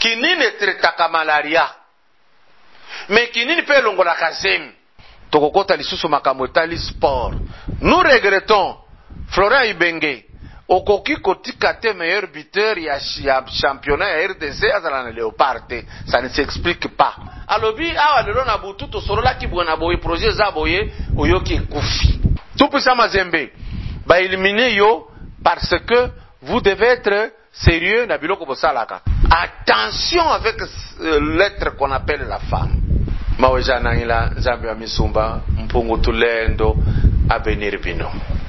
kinini tretaka malaria mais kinini pe longola kazemi tokokota lisusu makambo etali sport. Nous regrettons Florent Ibenge okoki kotika te meilleur buteur ya championnat ya RDC azala na Léopard te, ça ne s'explique pas. Alobi awa lelo na butu to sorola ki bwana boye projet za boye oyoki kufi tout puissant Mazembe ba éliminer yo parce que vous devez être sérieux na biloko bosalaka. Attention avec l'être qu'on appelle la femme. Maweja nangila Nzambe wa misumba mpungu tulendo avenir bino.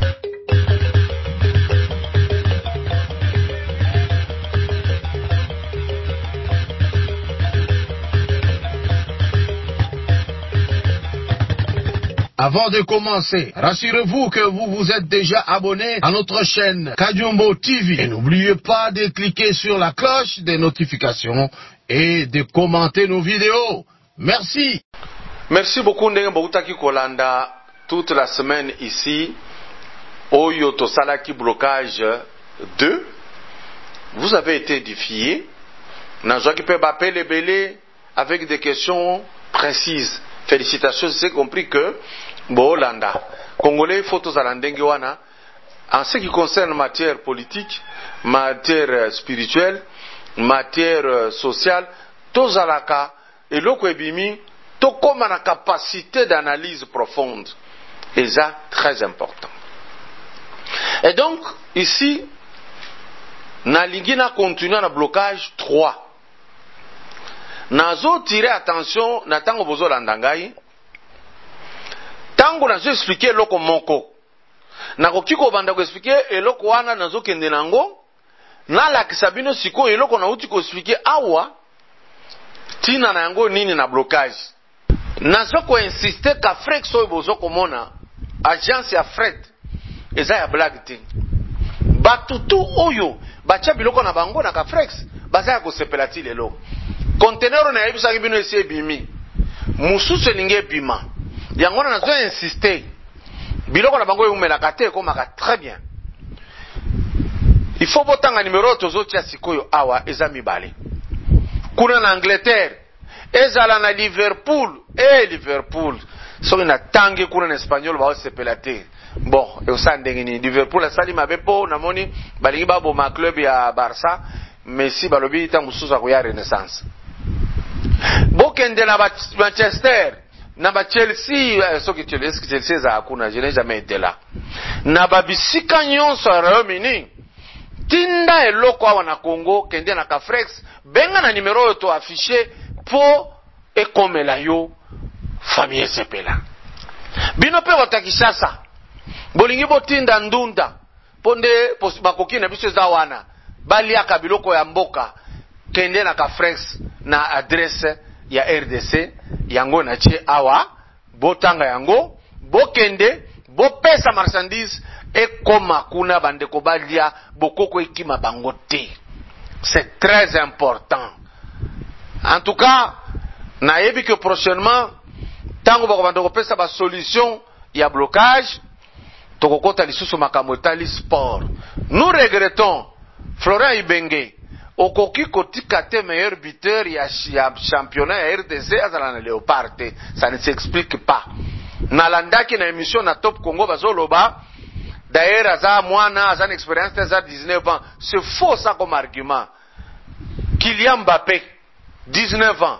Avant de commencer, rassurez-vous que vous vous êtes déjà abonné à notre chaîne Kadiombo TV. Et n'oubliez pas de cliquer sur la cloche des notifications et de commenter nos vidéos. Merci. Merci beaucoup ndenge boutaki kolanda toute la semaine ici. Oyo tosalaki blocage 2. Vous avez été édifiés. Najaki pe bapele belé avec des questions précises. Félicitations, j'ai compris que Bolanda, Congolais, photos à l'Andengewana, en ce qui concerne matière politique, matière spirituelle, matière sociale, tozalaka, et l'oko ebimi, to comme la capacité d'analyse profonde. Et ça, très important. Et donc, ici, Nalingina continue le blocage 3. Nazo tirer attention na tango bozo landangai tango nazo expliquer loko moko nakoki ko banda ko expliquer eloko wana nazo kende nango na la kisabino siko eloko na uti ko expliquer awa tina na yango nini na blocage nazo ko insister ka frex oyo bozo komona agence ya fret eza ya blague te batutu oyo bacha biloko na bango na ka frex baza ya ko sepela ti lelo conteneur na yebisa ki bino esi ebimi mususu elingi ebima yango na nazo insister biloko na bango eumelaka te ekomaka très bien. Il faut botanga numéro tozotia sikoyo awa eza mibale kuna na Angleterre ezala na Liverpool Liverpool soki na tangi kuna na espagnol baosepela te bon eosa ndenge ni Liverpool asali mabe po namoni balingi baboma club ya Barça Messi balobi tangu susa ko ya Renaissance bokende na Manchester na ba Chelsea soki Chelsea za hakuna je n'ai jamais été là na babisika nyonso ya Royaume-Uni tinda eloko awa na Congo kende na Cafrex benga na numero to affiché po ekomela yo famille sepela bino pe watakishasa bolingi botinda ndunda ponde bakoki na biso za wana baliaka biloko ya mboka kende na Cafrex na adresse ya RDC yango na che awa botanga yango bokende bopesa marchandise ekoma kuna bandeko balia bokoko ekima bango te. C'est très important. En tout cas nayebi que prochainement tango bakobanda kopesa ba solution ya blocage tokokota lisusu makambo etali sport. Nous regrettons Florent Ibenge okoki kotika te meilleur buteur ya championnat ya RDC azala na Léopard te, ça ne s'explique pas. Nalandaki na émission na Top Congo bazoloba d'ailleurs aza mwana aza expérience aza 19 ans, c'est faux ça comme argument. Kylian Mbappé 19 ans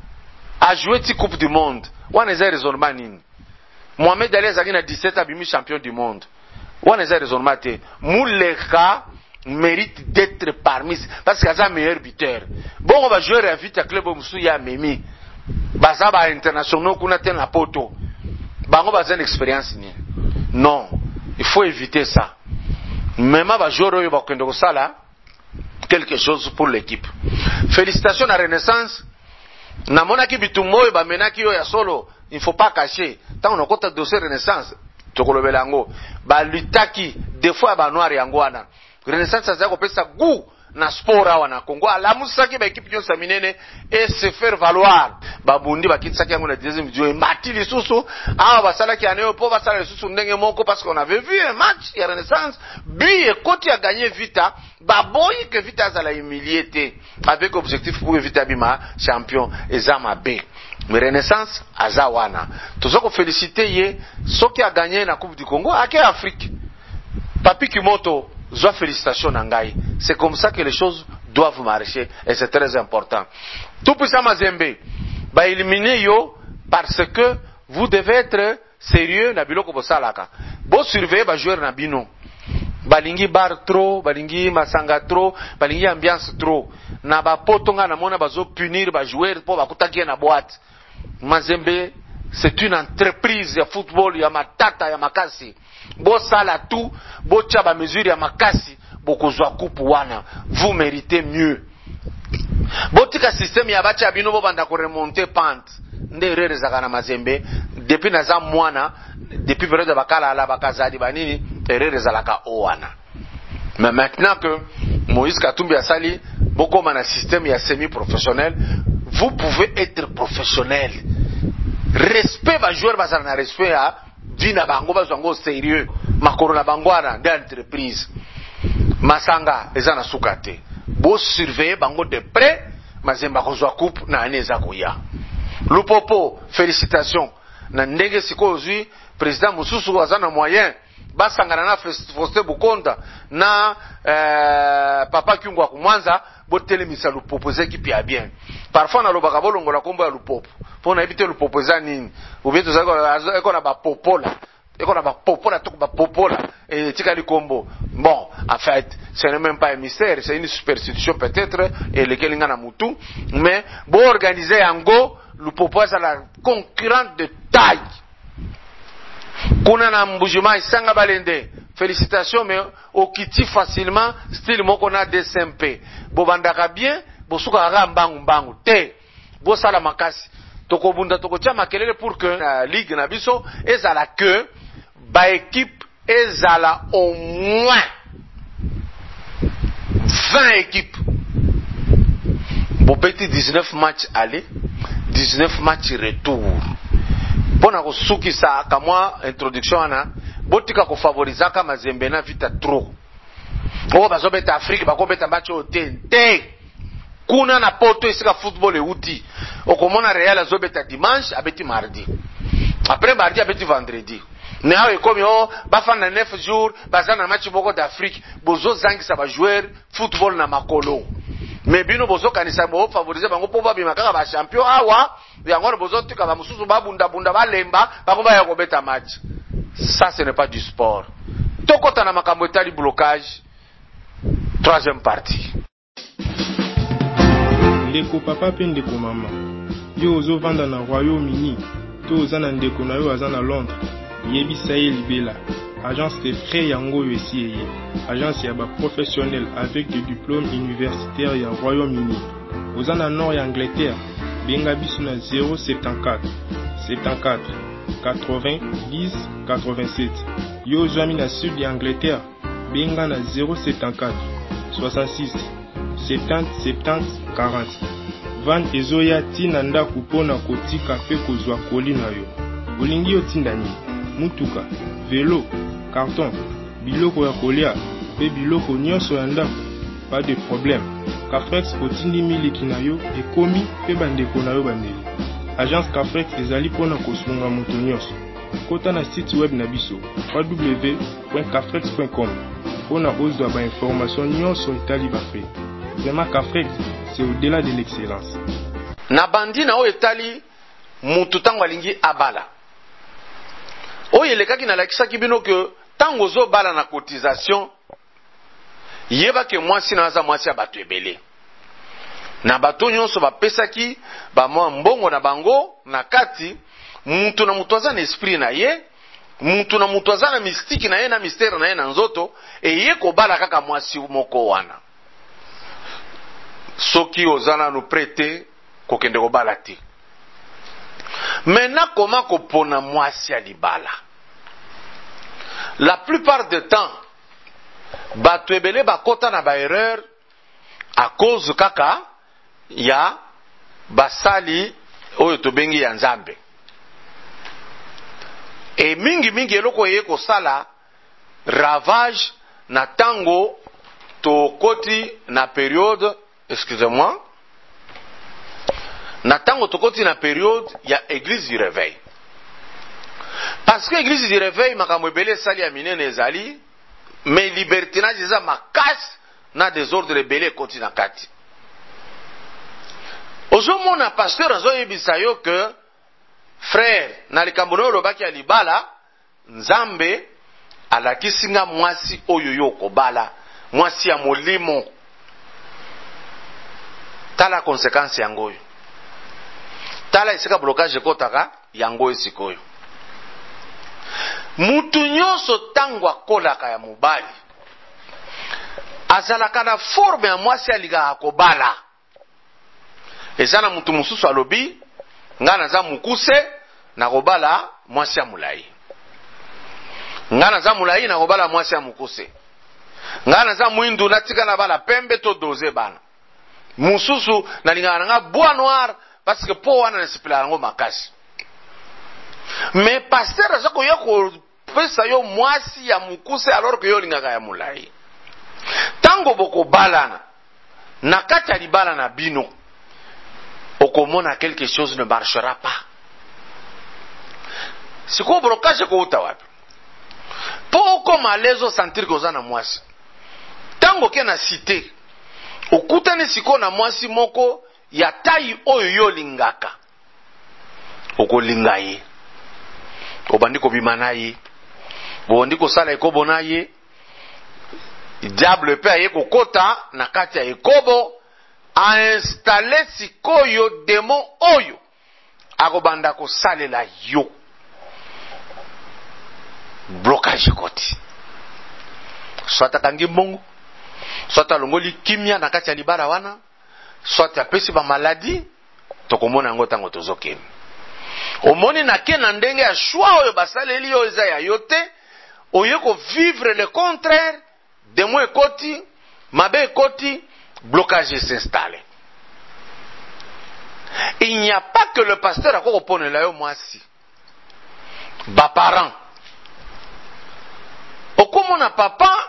a joué ti coupe du monde wana eza raisonnement nini? Mohamed Ali azaki na 17 abimi champion du monde wana eza raisonnement te. Mouleka mérite d'être parmi parce qu'il a un meilleur buteur. Bon, on va jouer à vite à club musu ya memi. Baza ba internationaux kuna ten na poto. Bango baza une expérience ni. Non, il faut éviter ça. Même ba jouer yo ba kendo sala quelque chose pour l'équipe. Félicitations à Renaissance. Na monaki bitumoyo ba menaki yo ya solo, il faut pas cacher. Tant on a compte dossier Renaissance, tokolobelango ba lutaki des fois ba noir yango wana. Renaissance aza kopesa goût na sport awa na Congo alamusaki ba équipe nyonso minene et se faire valoir babundi bakitisaki yango na deuxième division mati lisusu awa basalaki aneyo po basala lisusu ndenge moko parce qu'on avait vu un match ya Renaissance bi ekoti a gagné Vita baboyi que Vita azala humilié avec objectif pour Vita bima champion ezama B. Mais Renaissance azawana tozoko féliciter ye soki a gagné na Coupe du Congo ake Afrique Papi Kimoto zoa félicitations nangai. C'est comme ça que les choses doivent marcher et c'est très important. Tout puissant Mazembe ba éliminer yo parce que vous devez être sérieux na biloko bosalaka. Bo surveiller ba joueur na bino. Balingi bar trop, balingi masanga trop, balingi ambiance trop. Na ba potonga na mona bazo punir ba joueur po bakutaki na boîte. Mazembe c'est une entreprise de football ya matata ya makasi. Bo sala tout, bo tchaba mesure ya makasi, bo kozwa coupe wana. Vous méritez mieux. Bo tika système ya bacha bino bo banda ko remonter pente. Nde erreur za kana Mazembe depuis naza mwana, depuis période de bakala ala bakazadi banini, erreur za laka owana. Mais maintenant que Moïse Katumbi a sali, beaucoup de système ya semi-professionnel, vous pouvez être professionnel. Respect va joueur bazar na respect à vina bango bazango sérieux makoro na bangwana d'entreprise masanga ezana sukate bo surveiller bango de près Mazemba kozwa coupe na aneza koya Lupopo félicitations na ndenge siko zui président mususu azana moyen basangana na Faustin Bukonda na Papa Kyungwa kumwanza botelemisa Lupopo équipe ya bien parfois na lobaka bolongo la kombo ya Lupopo pour éviter Lupopo za nini ubieto za eko na ba popola tout ba popola et tikali kombo bon en fait ce n'est même pas un mystère c'est une superstition peut-être et lequel ngana mutu mais bon organiser yango Lupopo za la concurrente de taille kuna na mbujuma isanga balende félicitations mais okiti facilement style moko na DSMP bobandaka bien bosuka ga mbangu te bosala makasi tokobunda tokotia makelele pour que la ligue na biso ezala que ba équipe ezala au moins 20 équipes bopeti 19 matchs aller 19 matchs retour pona ko sukisa kamwa introduction ana botika ko favorizaka Mazembe na Vita trop o bazobeta Afrique bakobeta match o tente kuna na poto esika football euti okomona Real azobeta dimanche abeti mardi après mardi abeti vendredi mais awe komi o bafana 9 jours bazana match boko d'Afrique bozo zangisa ba joueur football na makolo mais bino bozo kanisa bo favoriser bango po babima kaka ba champion awa yango bozo tika ba mususu babunda balemba bakoba ya kobeta match. Ça ce n'est pas du sport. Tokota na makambo etali blocage. Troisième partie. Ndeko papa pe ndeko mama yo ozo vanda na Royaume-Uni to oza na ndeko na yo aza na Londres yebisa ye libela agence de frais yango yo esi eye agence ya ba professionnel avec des diplômes universitaires ya Royaume-Uni oza na nord ya Angleterre benga biso na 074 74 80 10 87 yo ozwami na sud ya Angleterre benga na 074 66 70 70 40 van ezoya tina ndako pona kotika pe kozwa koli na yo olingi yo tinda nini mutuka vélo carton biloko ya kolia pe biloko nyonso ya ndako pas de problème Cafrex otindi miliki na yo ekomi pe bandeko na yo bandeli agence Cafrex ezali pona kosunga moto nyonso kota na site web na biso www.cafrex.com pona ozwa ba information nyonso etali ba frais. Vraiment Cafrex c'est au-delà de l'excellence. Na bandi na o etali mutu tango alingi abala. O yelekaki na lakisaki bino que tango zo bala na cotisation yeba ke mwasi na aza mwasi ya bato ebele. Na bato nyonso bapesaki ba mwa mbongo na bango na kati mutu na mutu aza na esprit na ye mutu na mutu aza na mystike na ye na mystère na ye na nzoto ye kobala kaka mwasi moko wana soki ozana no prêter kokende kobala te. Maintenant comment kopona mwasi ya libala? La plupart du temps bato ebele bakota na ba erreur à cause kaka ya basali oyo tobengi ya Nzambe. Et mingi eloko ye kosala ravage na tango tokoti na période, excusez-moi, na tango tokoti na période ya église du réveil. Parce que église du réveil makambo ebele sali ya minene ezali, mais libertinage eza makasi na désordre ebele ekoti na kati. Ozomona pasteur azoyebisa yo que frère na likambo oyo lobaki ya libala, Nzambe alakisi nga mwasi oyo yo kobala, mwasi ya molimo. Tala conséquence yango oyo. Tala esika blocage ekotaka yango esikoyo. Mutu nyonso tango akolaka ya mobali azalaka na forme ya mwasi alikaka kobala. Eza na mutu mosusu alobi nga naza mukuse na kobala mwasi ya mulai, nga naza mulai na kobala mwasi ya mukuse, nga naza mwindu natika na bala pembe to doze bana mususu nalingaka na nga bois noir parce que po wana nasipela yango makasi. Mais pasteur aza koya kopesa yo mwasi ya mukuse alors que yo lingaka ya mulai. Tango bokobalana na kati ya libala na bino, okomona quelque chose ne marchera pas. Siko blocage ko uta wapi? Po okoma lezo sentir koza na mwasi. Tango ke na cité, okutani siko na mwasi moko ya tayi oyo yo lingaka, okolinga ye, obandi kobima na ye, bondi kosala ekobo na ye, diable pe aye kokota na kati ya ekobo, a installé sikoyo démon oyo akobanda kosalela yo. Blocage koti. Soit akangi mbongo, soit alongoli kimia na kati ya libala wana, soit apesi ba maladie, tokomona yango tango tozokeni. Omoni na kena ndenge ya choix oyo basaleli yo eza ya yote, oye ko vivre le contraire, démon ekoti, mabe ekoti, blocage s'installe. Il n'y a pas que le pasteur a kopone la yo mwasi. Ba parent. Okomona papa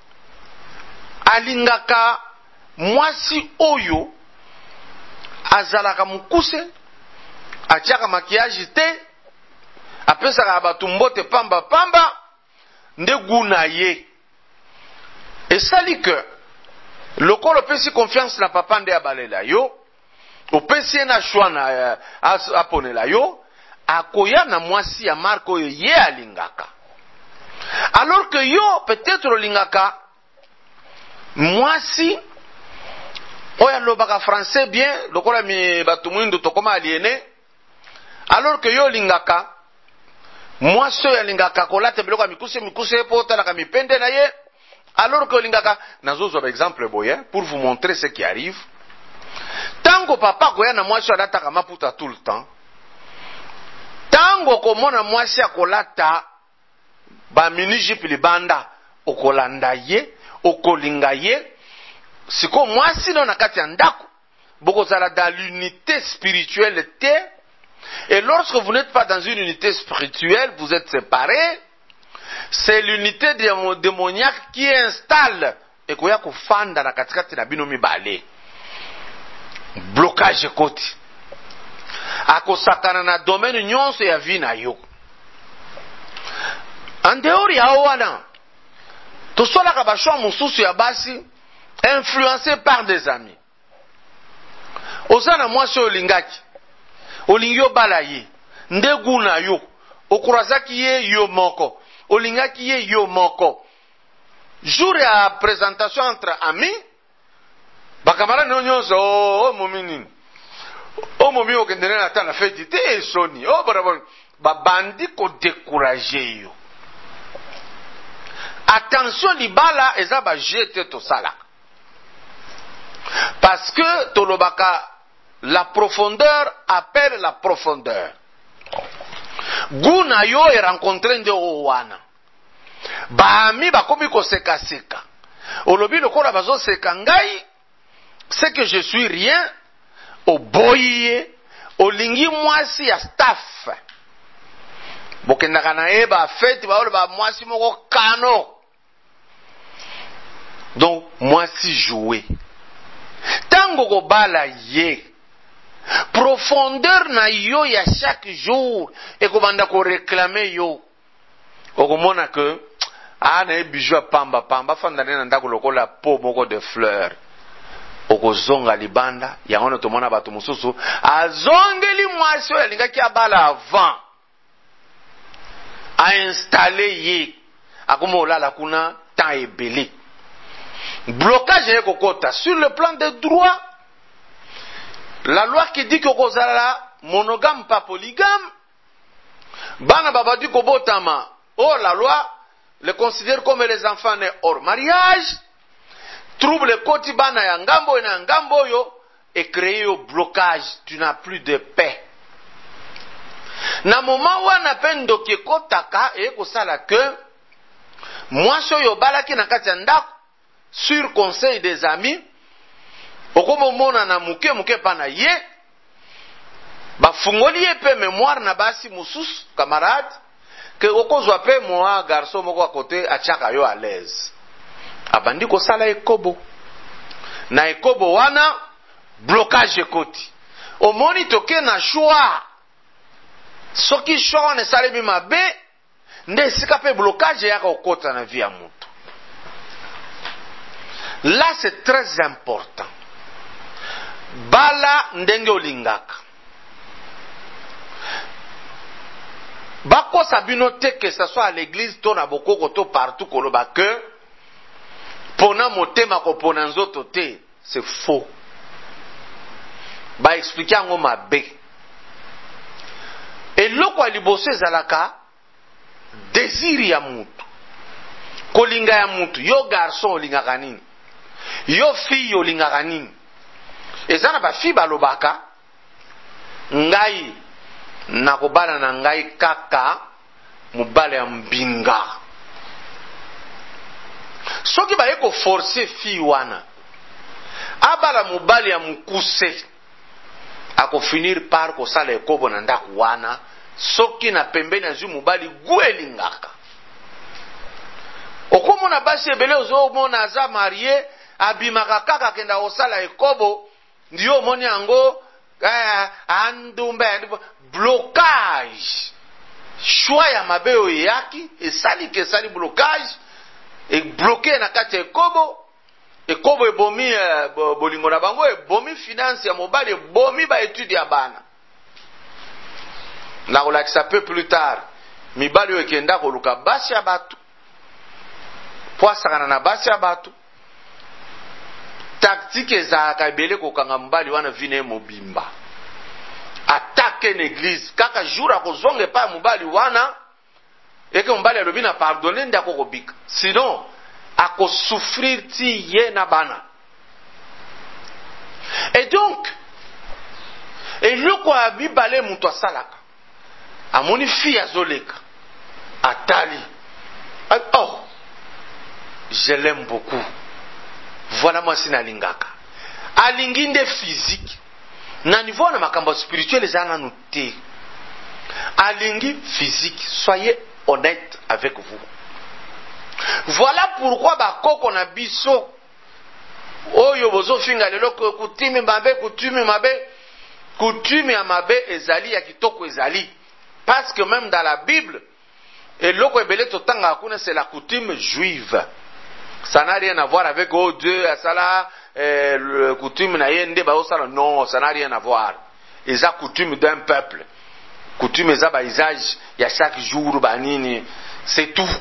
alingaka mwasi oyo azalaka mukuse, atiaka maquillage te, apesaka batu mbote pamba pamba, nde guna ye. Esali que lokolo pesi confiance na papa nde abalela yo, opesi na choix na aponela yo, akoya na mwasi ya marque oyo ye alingaka. Alors que yo peut-être olingaka mwasi oya lobaka français bien, lokola mi batu mwindu tokoma aliene, alors que yo lingaka mwasi oyo alingaka kolata biloko mikuse po talaka mipende na ye, alors que olingaka nazozo par exemple boye pour vous montrer ce qui arrive. Tango papa koya na mwasi alataka maputa tout le temps, tango komona mwasi akolata ba mini-jupe libanda, okolanda ye, okolinga ye. Siko mwasi no na kati ya ndako, boko zala dans l'unité spirituelle te. Et lorsque vous n'êtes pas dans une unité spirituelle, vous êtes séparés, c'est l'unité démoniaque qui installe et koya kufanda na katikati na bino mibale. Blocage koti. Akosakana na domaine nyonso ya vie na yo. En dehors ya wana, tosolaka bashwa mususu ya basi influencé par des amis. Ozana mwasi olingaki, olingi obala ye, ndegu na yo, okurazaki ye yo moko, olingaki ye yo moko. Jour ya présentation entre amis, bakamara nyonso oh momini. Oh momi okendene na ta na fête te soni. Oh barabon, babandi ko décourager yo. Attention libala eza ba jete to sala. Parce que tolobaka la profondeur appelle la profondeur. Guna yo e rencontré nde owana. Ba ami bakomi ko seka seka. Olobi lokola bazo seka ngai c'est que je suis rien, oboye, olingi mwasi ya staff. Bokendaka na ye ba fête ba ole ba mwasi moko kano. Donc mwasi jouer. Tango ko bala ye. Profondeur na yo ya chaque jour et ko banda ko réclamer yo. Okomona que na bijou pamba pamba fanda na ndako lokola po moko de fleurs. Okozonga libanda yango tomona bato mususu azongeli mwasi oyo alingaki abala avant a installé ye akoma olala kuna temps ebele. Blocage ye kokota sur le plan des droits. La loi qui dit que kozala monogame pas polygame, bana babadi kobotama, oh la loi les considère comme les enfants nés hors mariage. Trouble koti bana ya ngambo na ngambo yo et créer au blocage, tu n'as plus de paix. Na moment wana pendo ke kotaka e ko sala que moi so yo balaki na kati ya ndako sur conseil des amis okomo mona na muke muke pana ye ba fungoli ye pe mémoire na basi mususu camarade que okozwa pe moi garçon moko à côté achaka yo à l'aise. Abandi ko sala ekobo na ekobo wana blocage ekoti omoni toke na choix soki choix ne salemi mabe nde sika pe blocage ya kokota na vie ya mutu. Là c'est très important. Bala ndenge olingaka bako sabino te que ça soit à l'église to na bokoko to partout koloba que pona motema ko pona nzoto te, c'est faux. Ba expliquer ngo mabe. Et loko aliboso ezalaka désir ya mutu. Kolinga ya mutu, yo garçon olingaka nini? Yo fille olingaka nini? Ezana ba fille balobaka ngai nakobala na ngai kaka mobala ya mbinga. Soki ba yeko forcer fille wana abala mobali ya mukuse ako finir par ko sala ekobo na ndako wana soki na pembeni azu mobali gwelingaka. Okomona basi ebele ozo mona aza marié abimaka kaka kenda osala ekobo ndiyo moni yango andumbe blocage choix ya mabe oyaki esali ke sali blocage et bloqué na kati ekobo ekobo ebomi bolingo na bango ebomi finance ya mobali ebomi ba étude ya bana na kolakisa peu plus tard mibali oyo ekenda koluka basi ya bato po asakana na basi ya bato tactique ezalaka ebele kokanga mobali wana vine mobimba attaque une église kaka jour akozonga epai ya mobali wana eke mobali alobi na pardonne nde akokobika sinon akosouffrir ti ye na bana. Et donc eloko ya mibale mutu asalaka amoni fille azoleka atali oh je l'aime beaucoup, voilà moi si nalingaka alingi nde physique na niveau na makambo spirituel ezana noté alingi physique. Soyez honnête avec vous. Voilà pourquoi bakoko na biso oyo bozo finga lelo kutime mabe coutume ya mabe ezali ya kitoko ezali parce que même dans la Bible eloko ebele totanga kuna c'est la coutume juive. Ça n'a rien à voir avec oh Dieu asala coutume na yende ba osala, non, ça n'a rien à voir. Eza coutume d'un peuple. Coutume eza ba usage ya chaque jour ba nini, c'est tout.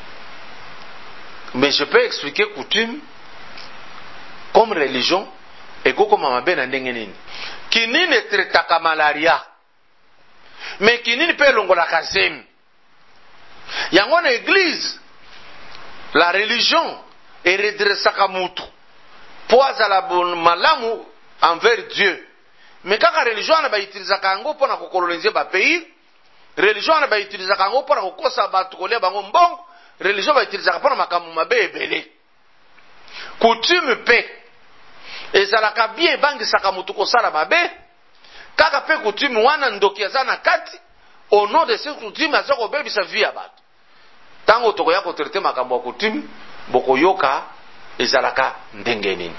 Mais je peux expliquer coutume comme religion et comme mabe na ndenge nini. Kinini tretaka malaria. Mais kinini pe longola kasem. Yango na église la religion est redressaka mutu po azala malamu envers Dieu. Mais kaka religion na ba utilisaka yango pona ko coloniser ba pays, religion na ba utilisaka yango pona ko kosa batu kolia bango mbongo, religion ba utilisaka pona makambo mabe ebele. Coutume pe ezalaka bien bangisaka mutu kosala mabe kaka pe coutume wana ndoki aza na kati au nom de cette coutume aza kobebisa vie ya bato. Tango tokoya kotraite makambo ya coutume bokoyoka ezalaka ndenge nini.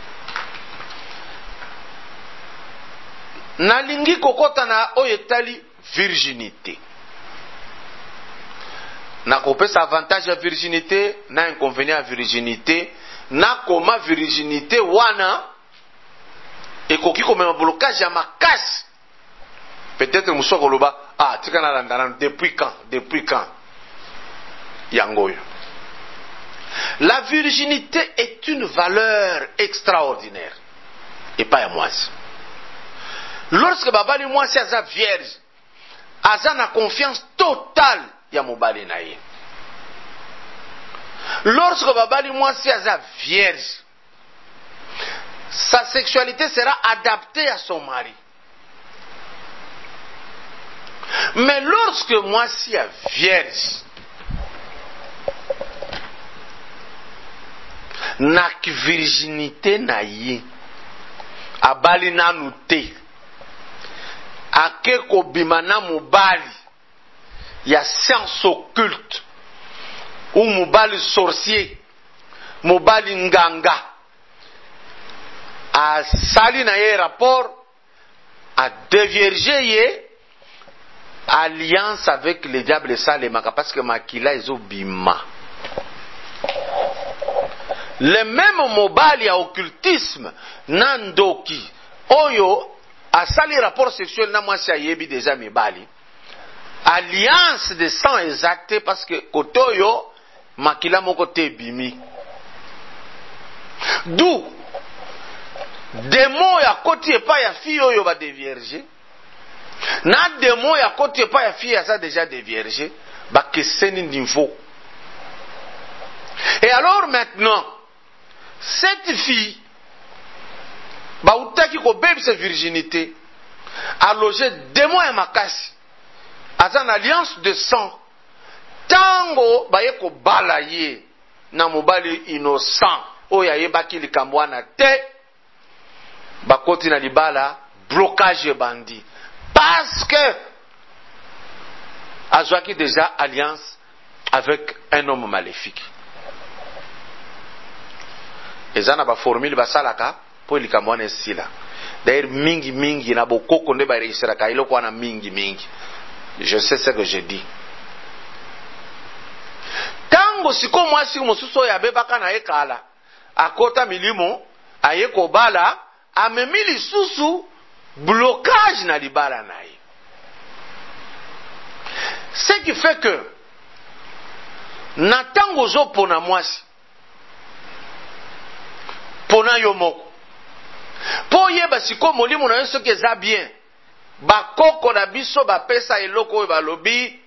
Nalingi kokota na oyo etali virginité. Na kopesa avantage ya virginité na inconvénient ya virginité na koma virginité wana ekoki komema blocage ya makasi. Peut-être muso koloba tika na landana depuis quand yangoyo. La virginité est une valeur extraordinaire et pas ya mwasi. Lorsque babali mwasi aza vierge aza na confiance totale ya mobali na ye. Lorsque babali mwasi aza vierge, sa sexualité sera adaptée à son mari. Mais lorsque mwasi est vierge, na virginité na ye abali nanu te ake kobima na mobali ya science occulte ou mobali sorcier mobali nganga asali na ye rapport a dévierger ye alliance avec le diable salemaka parce que makila ezobima. Le même mobali ya occultisme nandoki oyo asali rapport sexuel na mwasi ayebi déjà mibali alliance de sang exacte parce que kotoyo makila moko te bimi. D'où démon ya koti epa ya fille oyo ba dévierge na démon ya koti epa ya fille asa déjà dévierge ba keseni niveau. Et alors maintenant cette fille ba utaki ko bebisa virginité a logé démon ya makasi aza na alliance de sang tango baye ko bala ye na mobali innocent oyo ayebaki likambo wana te bakoti na libala blocage bandi parce que azwaki déjà alliance avec un homme maléfique. Ezana ba formule basalaka po likambo wana esila. D'ailleurs mingi na bokoko nde ba réussira ka iloko wana mingi. Je sais ce que je dis. Tango siko mwasi mosusu ya bebaka na ekala akota milimo aye kobala amemi lisusu blocage na libala na ye. Ce qui fait que na tango zo pona mwasi pona yo moko po yeba siko molimo na yo soki eza bien bakoko na biso bapesa eloko oyo balobi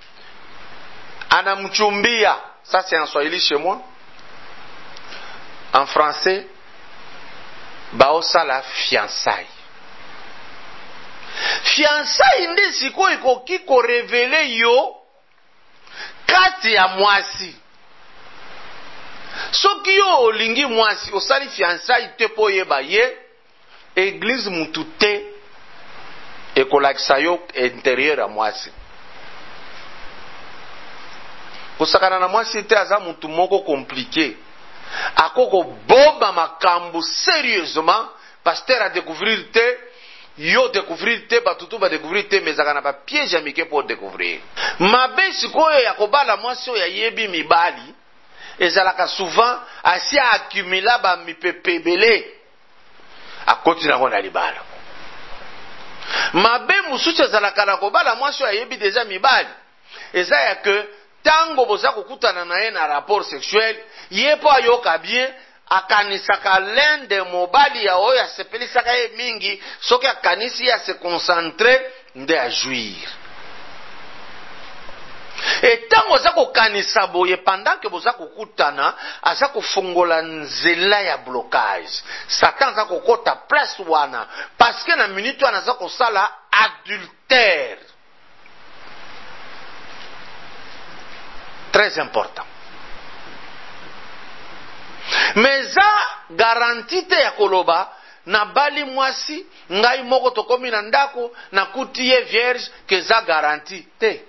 anamchumbia. Ça c'est en swahili chez moi. En français baosala fiançailles. Fiançailles nde siko ekoki ko révéler yo kati ya mwasi. Soki yo olingi mwasi osali fiançailles te po yeba ye église mutu te ekolakisa yo intérieur ya mwasi. Kosakana na mwasi te aza mutu moko compliqué akoko boba makambo sérieusement pasteur a découvrir te yo découvrir te batutu ba découvrir te mezaka na ba piège amike pour découvrir mabe sikoyo ya kobala mwasi oyo yayebi mibali ezalaka souvent asi accumula ba mipepe ebele akoti nango na libala. Mabe mususu ezalaka na kobala mwasi oyo yayebi déjà mibali eza ya que tango boza kokutana na ye na rapport sexuel ye po ayoka bien akanisaka l'un de mobali ya oyo asepelisaka ye mingi soki akanisi ya se concentrer nde ajuir. Et tango oza kokanisa boye pendant que boza kokutana aza kofongola nzela ya blocage. Satan aza kokota place wana parce que na minute wana aza kosala adultère. Très important. Mais za garantie te ya koloba na bali mwasi ngai moko tokomi na ndako na kuti ye vierge que za garantie te.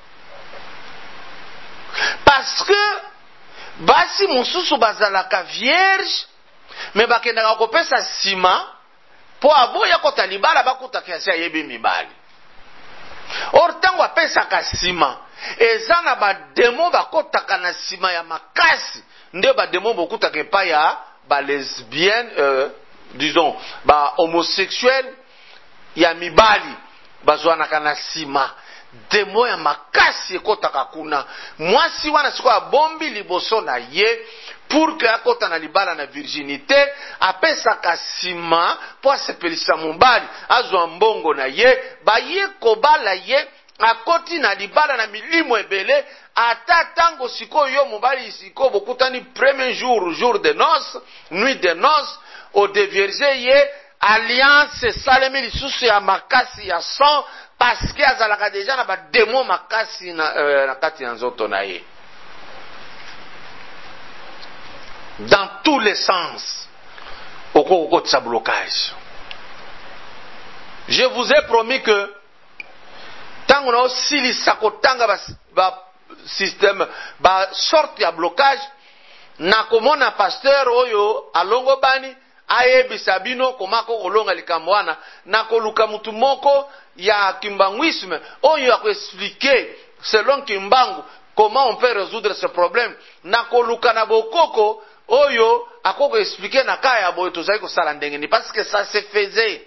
Parce que basi mususu bazalaka vierge me bakendaka kopesa sima po aboya kota libala bakuta kiasi ayebi mibali. Or tango apesaka sima eza na bademo bakotaka na sima ya makasi nde bademo bokutaka epai ya balesbienne disons ba homosexuel ya mibali bazwanaka na sima demo ya makasi ekotaka kuna. Mwasi wana siko abombi liboso na ye pour que akota na libala na virginité apesaka sima po asepelisa mobali azwa mbongo na ye baye kobala ye akoti na libala na milimo ebele ata tango siko yo mobali siko bokutani premier jour de noces, nuit de noces o devierge ye alliance salemi lisusu ya makasi ya sang parce que azalaka deja na bademo makasi na kati na nzoto na ye. Dans tous les sens au de sa blocage. Je vous ai promis que tango na osilisa kotanga ba système ba sorte ya blocage na komona pasteur oyo alongo bani ayebisa bino komako kolonga likambo wana na koluka mutu moko ya kimbangwisme oyo akoexpliquer selon kimbangu comment on peut résoudre ce problème na koluka na bokoko oyo akoko expliquer na kaya boyo tozali kosala ndenge ni parce que ça se faisait.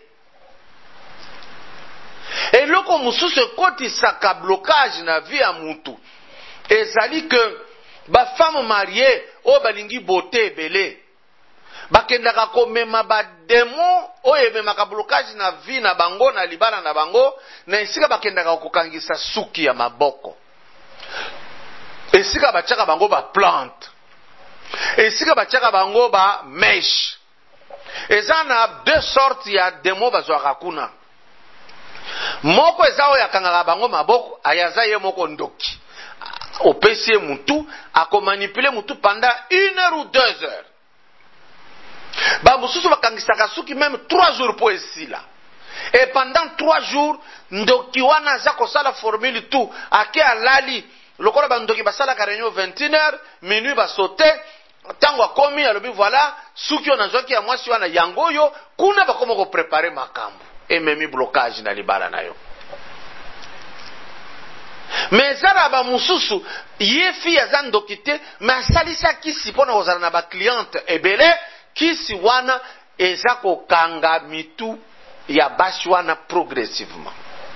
Et loko mususu ekotisaka blocage na vie ya mutu ezali que ba femme mariée oyo balingi beauté ebele bakendaka komema bademo oyo ememaka blocage na vie na bango na libala na bango na esika bakendaka kokangisa suki ya maboko, esika batiaka bango ba plante, esika batiaka bango ba mèche. Eza na deux sortes ya demo bazwaka kuna. Moko eza oyo akangaka bango maboko ayaza ye moko ndoki opesi ye mutu akomanipule mutu pendant 1 heure ou 2 heures. Ba mususu bakangisaka suki même 3 jours po esila. Et pendant 3 jours ndoki wana aza kosala formule tout ake alali lokola bandoki basalaka réunion 21 heures minuit basote tango akomi alobi voilà suki ona zwaki ya mwasi wana yango yo kuna bakoma ko préparer makambo ememi blocage na libala na yo. Mais zara ba mususu yefi ya zandokite ma salisa kisi pona kozala na ba cliente ebele kisi wana eza kokanga mitu ya basi wana progressivement.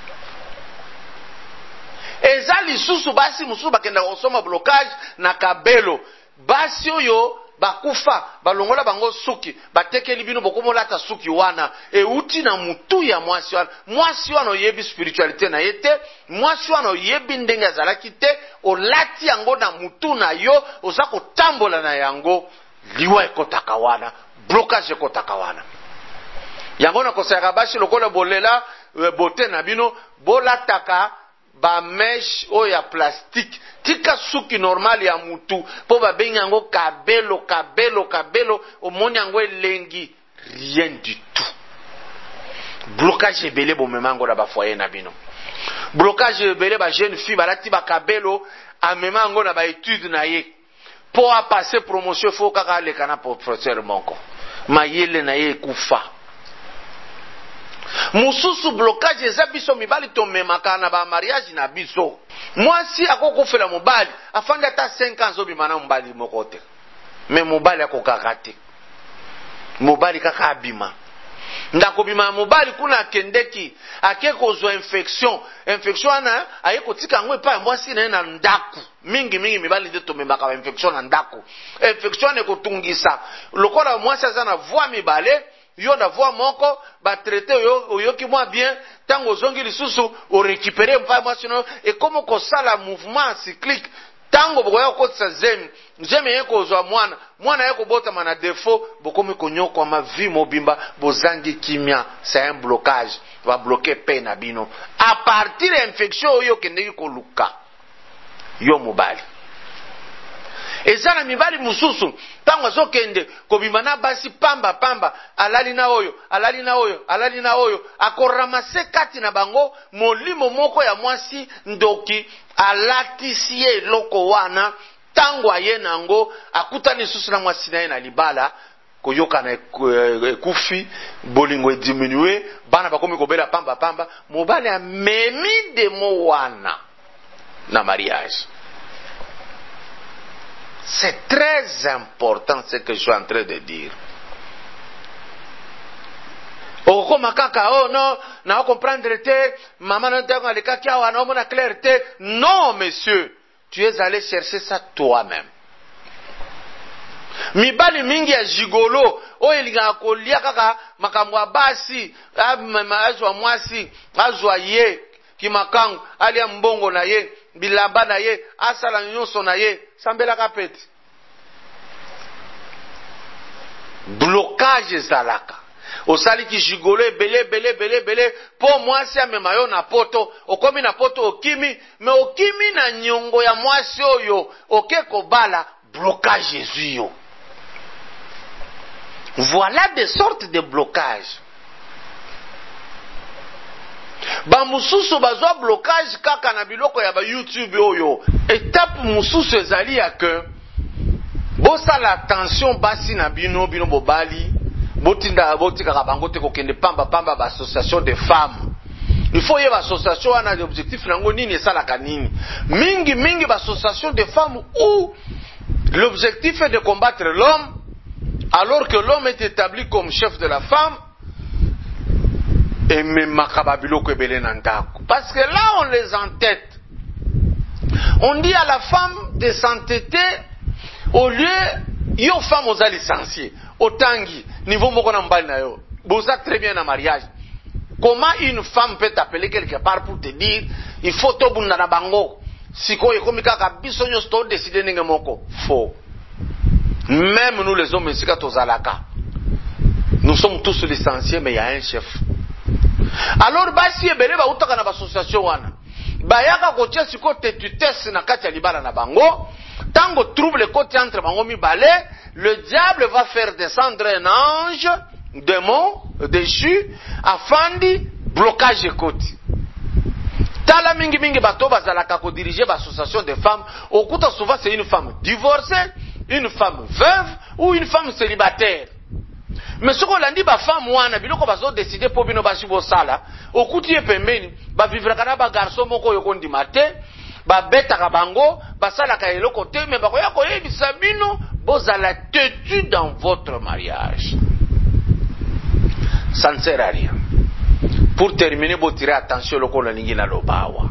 Eza lisusu basi mususu bakenda kosoma blocage na kabelo basi oyo bakufa balongola bango suki batekeli bino bokomolata suki wana euti na mutu ya mwasi wana oyebi spiritualité na yete mwasi wana oyebi ndenge azalaki te olati yango na mutu na yo oza kotambola na yango liwa ekotaka wana blocage ekotaka wana yango na kosaka basi lokola bolela bote na bino bolataka ba mesh o ya plastique tika suki normal ya mutu po ba benga yango kabelo omoni yango elengi rien du tout. Blocage ebele bo memango na ba foyer na bino, blocage ebele ba jeune fille balati ba kabelo amemango na ba étude na ye po a passer promotion fo kaka leka na professeur moko mayele na ye kufa. Mususu blocage eza biso mibali to memaka na ba mariage na biso. Mwasi akokofela mobali afanda ta 5 ans obimana mobali moko te. Mais mobali akokaka te. Mobali kaka abima. Ndako bima mobali kuna akendeki akekozwa infection na ayekotika ngwe pa mwasi na ndako. Mingi mibali nde to memaka ba infection na ndako. Infection ekotungisa. Lokola mwasi azana voix mibale yo na voix moko ba traiter oyoki moi bien tango zongi lisusu o récupérer mpa mwasino et comme ko sala mouvement cyclique tango boya ko tsa zeme yeko zwa mwana yeko bota mana défaut bokomi konyoko ma vie mobimba bozangi kimia c'est un blocage va bloquer peine na bino à partir infection oyo kendeki ko luka yo mobali eza na mibali mususu ntango azokende kobima na basi pamba pamba alali na oyo alali na oyo alali na oyo akoramase kati na bango molimo moko ya mwasi ndoki alatisi ye eloko wana ntango aye nango akutani lisusu na mwasi na ye na libala koyokana ekufi bolingo ediminue bana bakomi kobela pamba pamba mobali amemi demo wana na mariage. C'est très important ce que je suis en train de dire. Okoma kaka oh non na comprendre te maman na ntango alikaki awa na omona clair te. Non monsieur, tu es allé chercher ça toi-même. Mibali mingi ya jigolo oyo elinga kolia kaka makambo ya basi azwa mwasi azwa ye kimakangu alia mbongo na ye bilamba na ye asala nyonso na ye sambelaka peti blocage ezalaka osali ki jigolo ebele po mwasi amema yo na poto okomi na poto okimi me okimi na nyongo ya mwasi oyo oke kobala blocage ezwi yo. Voilà des sortes de blocages. Bamususu bazwa blocage kaka na biloko ya ba YouTube oyo. Étape mususu ezali ya que bosala attention basi na bino bobali botinda botika bango te kokende pamba pamba ba association de femmes. Il faut y avoir association wana l'objectif nango nini esalaka nini. Mingi ba association de femmes où l'objectif est de combattre l'homme alors que l'homme est établi comme chef de la femme, et même parce que là on les entête. On dit à la femme de s'entêter au lieu yo femme aux licenciés, au tangi niveau moko na mbali na yo. Boza très bien en mariage. Comment une femme peut t'appeler quelque part pour te dire il faut to bunda na bango siko ekomi kaka biso nyo sto décider ndenge moko faux. Même nous les hommes ici, nous sommes tous licenciés, mais il y a un chef. Alors, basi ebele ba utaka na association wana. Bayaka kotia siko tetutesse na kati ya libala na bango. Tango trouble côté entre bango mibale, le diable va faire descendre un ange, démon, déchu, afandi blocage côté. Tala mingi bato bazalaka ko diriger ba association de femmes. Okuta souvent c'est une femme divorcée, une femme veuve ou une femme célibataire. Mais ce qu'on a dit, ba femme wana biloko bazo décider po bino bashi bo sala, okuti pembeni, ba vivre kana ba garçon moko yoko ndimate, ba beta ka bango, ba sala ka eloko te, mais ba koya koyebisa bino bozala têtu dans votre mariage. Ça ne sert à rien. Pour terminer, vous tirez attention loko la lingi na lobawa.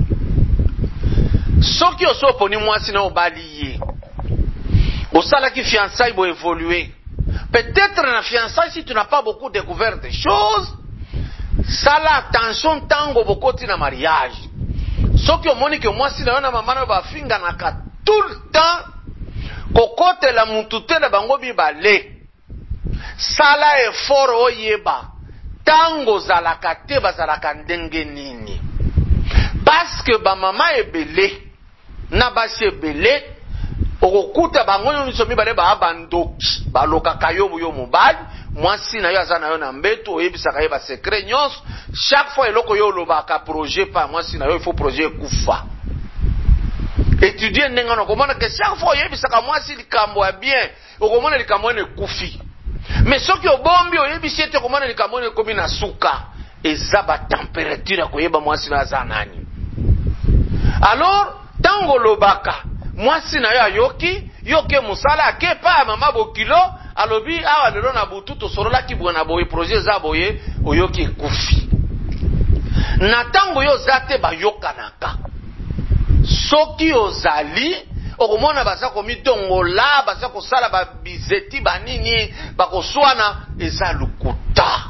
Soki oso poni mwasi na obaliye. Au sala qui fiançailles vont évoluer. Peut-être dans la fiançailles, si tu n'as pas beaucoup découvert des choses, ça la attention tango beaucoup na mariage. Ce qui au moni que moi si na yona maman na ba finga naka tout le temps, kokote la mutute na bango bibale. Sala effort oyeba. Tango zalaka te bazalaka ndenge nini. Parce que ba mama ebele, na basi ebele. Okukuta bango nyonso mibale ba abandoki baloka kayomu yo mobali mwasi na yo azana yo na mbeto oyebisaka ye ba secret nyonso chaque fois eloko yo lobaka projet pa mwasi na yo il faut projet kufa étudier ndenga na komona que chaque fois oyebisaka mwasi likambo ya bien okomona likambo ne kufi mais soki obombi oyebisi ete komona likambo ne komi na suka eza ba température koyeba mwasi na azanani. Alors tango lobaka mwasi na yo ayoki yoke musala ke pa mama bokilo alobi awa lelo na butu to sorola ki bwana boye projet za boye oyoki kufi na tango yo zate bayokanaka soki ozali okomona baza komitongola baza kosala babizeti banini bakoswana eza lukuta.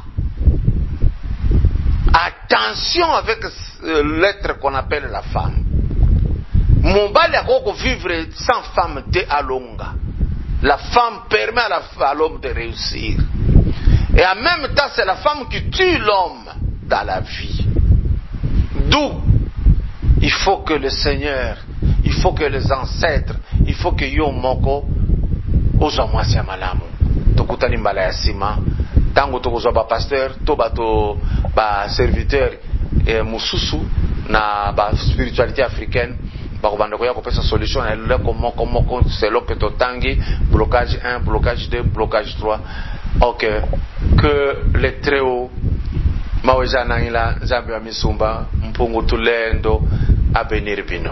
Attention avec l'être qu'on appelle la femme. Mobali akoko vivre sans femme te alonga. La femme permet à l'homme de réussir. Et en même temps, c'est la femme qui tue l'homme dans la vie. D'où il faut que le Seigneur, il faut que les ancêtres, il il faut que yo moko ozwa mwasi ya malamu. Tokutani mbala ya sima tango tokozwa ba pasteur to bato ba serviteur mususu na ba spiritualité africaine bakobanda koya kopesa solution na eloko moko selo que totangi blocage 1 blocage 2 blocage 3. OK, que les très hauts mawezana ila nzambe wa misumba mpungu tulendo abenir bino.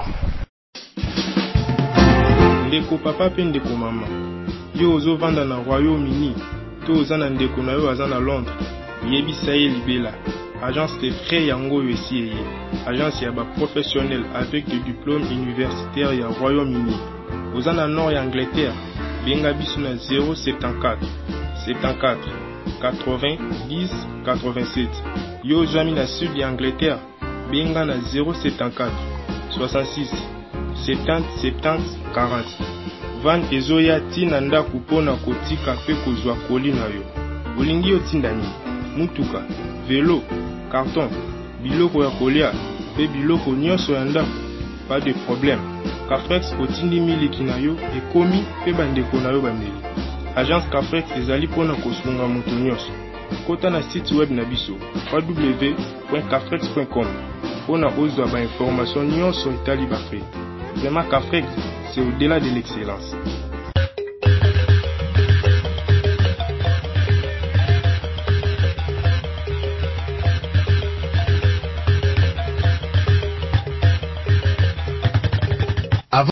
Ndeko papa pe ndeko mama, yo ozo vanda na Royaume-Uni to oza na ndeko na yo aza na Londres, yebisa ye libela. Agence de frais yango yo esi eye. Agence ya ba professionnel avec des diplômes universitaires ya Royaume-Uni. Oza na nord ya Angleterre, benga biso na 074 74 80 10 87. Yo ozwami na sud ya Angleterre, benga na 074 66 70 70 40. Van ezoya tina ndako pona kotika pe kozwa koli na yo. Olingi yo tinda nini? Mutuka, vélo, carton, biloko ya kolia, pe biloko nyonso ya ndako. Pas de problème. Cafrex otindi miliki na yo ekomi pe bandeko na yo bameli. Agence Cafrex ezali pona kosunga moto nyonso. Kota na site web na biso www.cafrex.com pona ozwa ba information nyonso etali ba frais. Vraiment Cafrex, c'est au-delà de l'excellence.